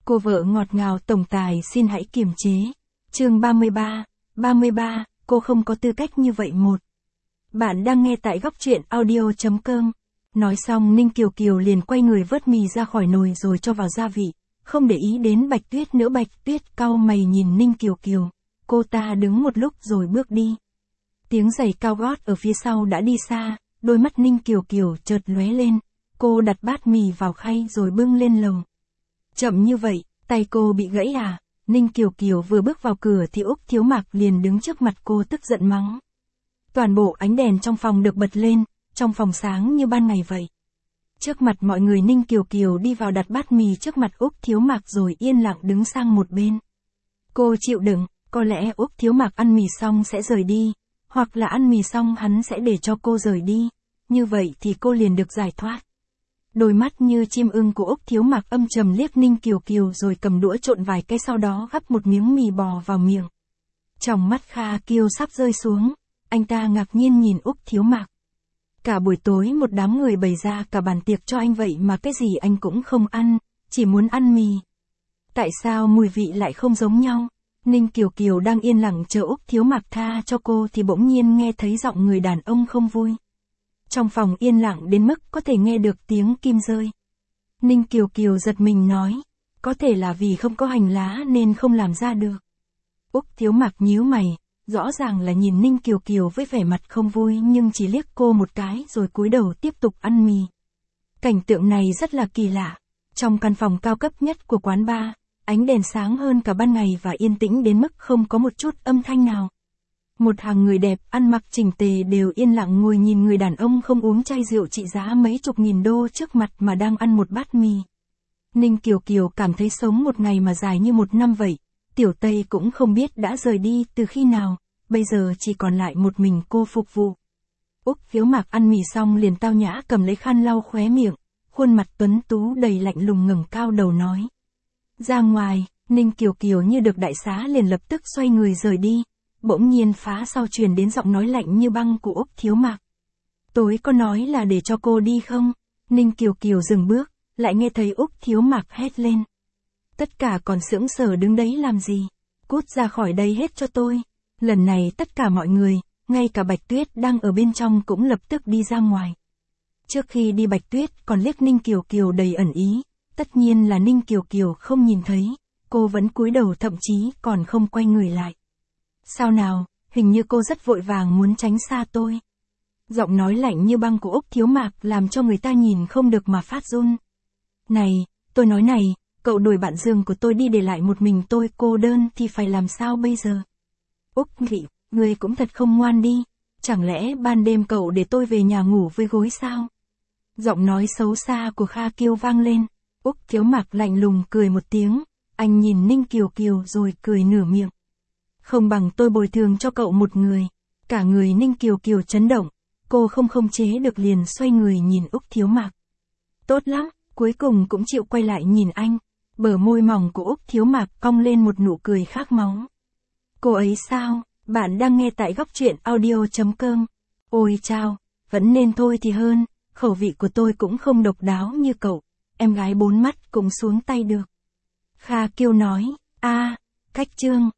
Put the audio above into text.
Cô vợ ngọt ngào tổng tài xin hãy kiềm chế. Chương 33, cô không có tư cách như vậy một. Bạn đang nghe tại góc truyện audio.com. Nói xong Ninh Kiều Kiều liền quay người vớt mì ra khỏi nồi rồi cho vào gia vị, không để ý đến Bạch Tuyết nữa. Bạch Tuyết cau mày nhìn Ninh Kiều Kiều, cô ta đứng một lúc rồi bước đi. Tiếng giày cao gót ở phía sau đã đi xa, đôi mắt Ninh Kiều Kiều chợt lóe lên, cô đặt bát mì vào khay rồi bưng lên lầu. Chậm như vậy, tay cô bị gãy à? Ninh Kiều Kiều vừa bước vào cửa thì Úc Thiếu Mạc liền đứng trước mặt cô tức giận mắng. Toàn bộ ánh đèn trong phòng được bật lên, trong phòng sáng như ban ngày vậy. Trước mặt mọi người Ninh Kiều Kiều đi vào đặt bát mì trước mặt Úc Thiếu Mạc rồi yên lặng đứng sang một bên. Cô chịu đựng, có lẽ Úc Thiếu Mạc ăn mì xong sẽ rời đi, hoặc là ăn mì xong hắn sẽ để cho cô rời đi, như vậy thì cô liền được giải thoát. Đôi mắt như chim ưng của Úc Thiếu Mạc âm trầm liếc Ninh Kiều Kiều rồi cầm đũa trộn vài cái sau đó gắp một miếng mì bò vào miệng. Trong mắt Kha Kiêu sắp rơi xuống, anh ta ngạc nhiên nhìn Úc Thiếu Mạc. Cả buổi tối một đám người bày ra cả bàn tiệc cho anh vậy mà cái gì anh cũng không ăn, chỉ muốn ăn mì. Tại sao mùi vị lại không giống nhau? Ninh Kiều Kiều đang yên lặng chờ Úc Thiếu Mạc tha cho cô thì bỗng nhiên nghe thấy giọng người đàn ông không vui. Trong phòng yên lặng đến mức có thể nghe được tiếng kim rơi. Ninh Kiều Kiều giật mình nói, có thể là vì không có hành lá nên không làm ra được. Úc Thiếu Mạc nhíu mày, rõ ràng là nhìn Ninh Kiều Kiều với vẻ mặt không vui nhưng chỉ liếc cô một cái rồi cúi đầu tiếp tục ăn mì. Cảnh tượng này rất là kỳ lạ. Trong căn phòng cao cấp nhất của quán bar, ánh đèn sáng hơn cả ban ngày và yên tĩnh đến mức không có một chút âm thanh nào. Một hàng người đẹp ăn mặc chỉnh tề đều yên lặng ngồi nhìn người đàn ông không uống chai rượu trị giá mấy chục nghìn đô trước mặt mà đang ăn một bát mì. Ninh Kiều Kiều cảm thấy sống một ngày mà dài như một năm vậy. Tiểu Tây cũng không biết đã rời đi từ khi nào, bây giờ chỉ còn lại một mình cô phục vụ. Úc Thiếu Mạc ăn mì xong liền tao nhã cầm lấy khăn lau khóe miệng, khuôn mặt tuấn tú đầy lạnh lùng ngẩng cao đầu nói. Ra ngoài, Ninh Kiều Kiều như được đại xá liền lập tức xoay người rời đi. Bỗng nhiên phá sau truyền đến giọng nói lạnh như băng của Úc Thiếu Mạc. Tối có nói là để cho cô đi không? Ninh Kiều Kiều dừng bước, lại nghe thấy Úc Thiếu Mạc hét lên. Tất cả còn sững sờ đứng đấy làm gì? Cút ra khỏi đây hết cho tôi. Lần này tất cả mọi người, ngay cả Bạch Tuyết đang ở bên trong cũng lập tức đi ra ngoài. Trước khi đi Bạch Tuyết còn liếc Ninh Kiều Kiều đầy ẩn ý, tất nhiên là Ninh Kiều Kiều không nhìn thấy, cô vẫn cúi đầu thậm chí còn không quay người lại. Sao nào, hình như cô rất vội vàng muốn tránh xa tôi. Giọng nói lạnh như băng của Úc Thiếu Mạc làm cho người ta nhìn không được mà phát run. Này, tôi nói này, cậu đuổi bạn Dương của tôi đi để lại một mình tôi cô đơn thì phải làm sao bây giờ? Úc Nghị, người cũng thật không ngoan đi, chẳng lẽ ban đêm cậu để tôi về nhà ngủ với gối sao? Giọng nói xấu xa của Kha Kiêu vang lên, Úc Thiếu Mạc lạnh lùng cười một tiếng, anh nhìn Ninh Kiều Kiều rồi cười nửa miệng. Không bằng tôi bồi thường cho cậu một người. Cả người Ninh Kiều Kiều chấn động, cô không khống chế được liền xoay người nhìn Úc Thiếu Mạc. Tốt lắm, cuối cùng cũng chịu quay lại nhìn anh. Bờ môi mỏng của Úc Thiếu Mạc cong lên một nụ cười khát máu. Cô ấy sao? Bạn đang nghe tại góc truyện audio.com. Ôi chao, vẫn nên thôi thì hơn, khẩu vị của tôi cũng không độc đáo như cậu. Em gái bốn mắt cũng xuống tay được. Kha Kiêu nói, cách chương.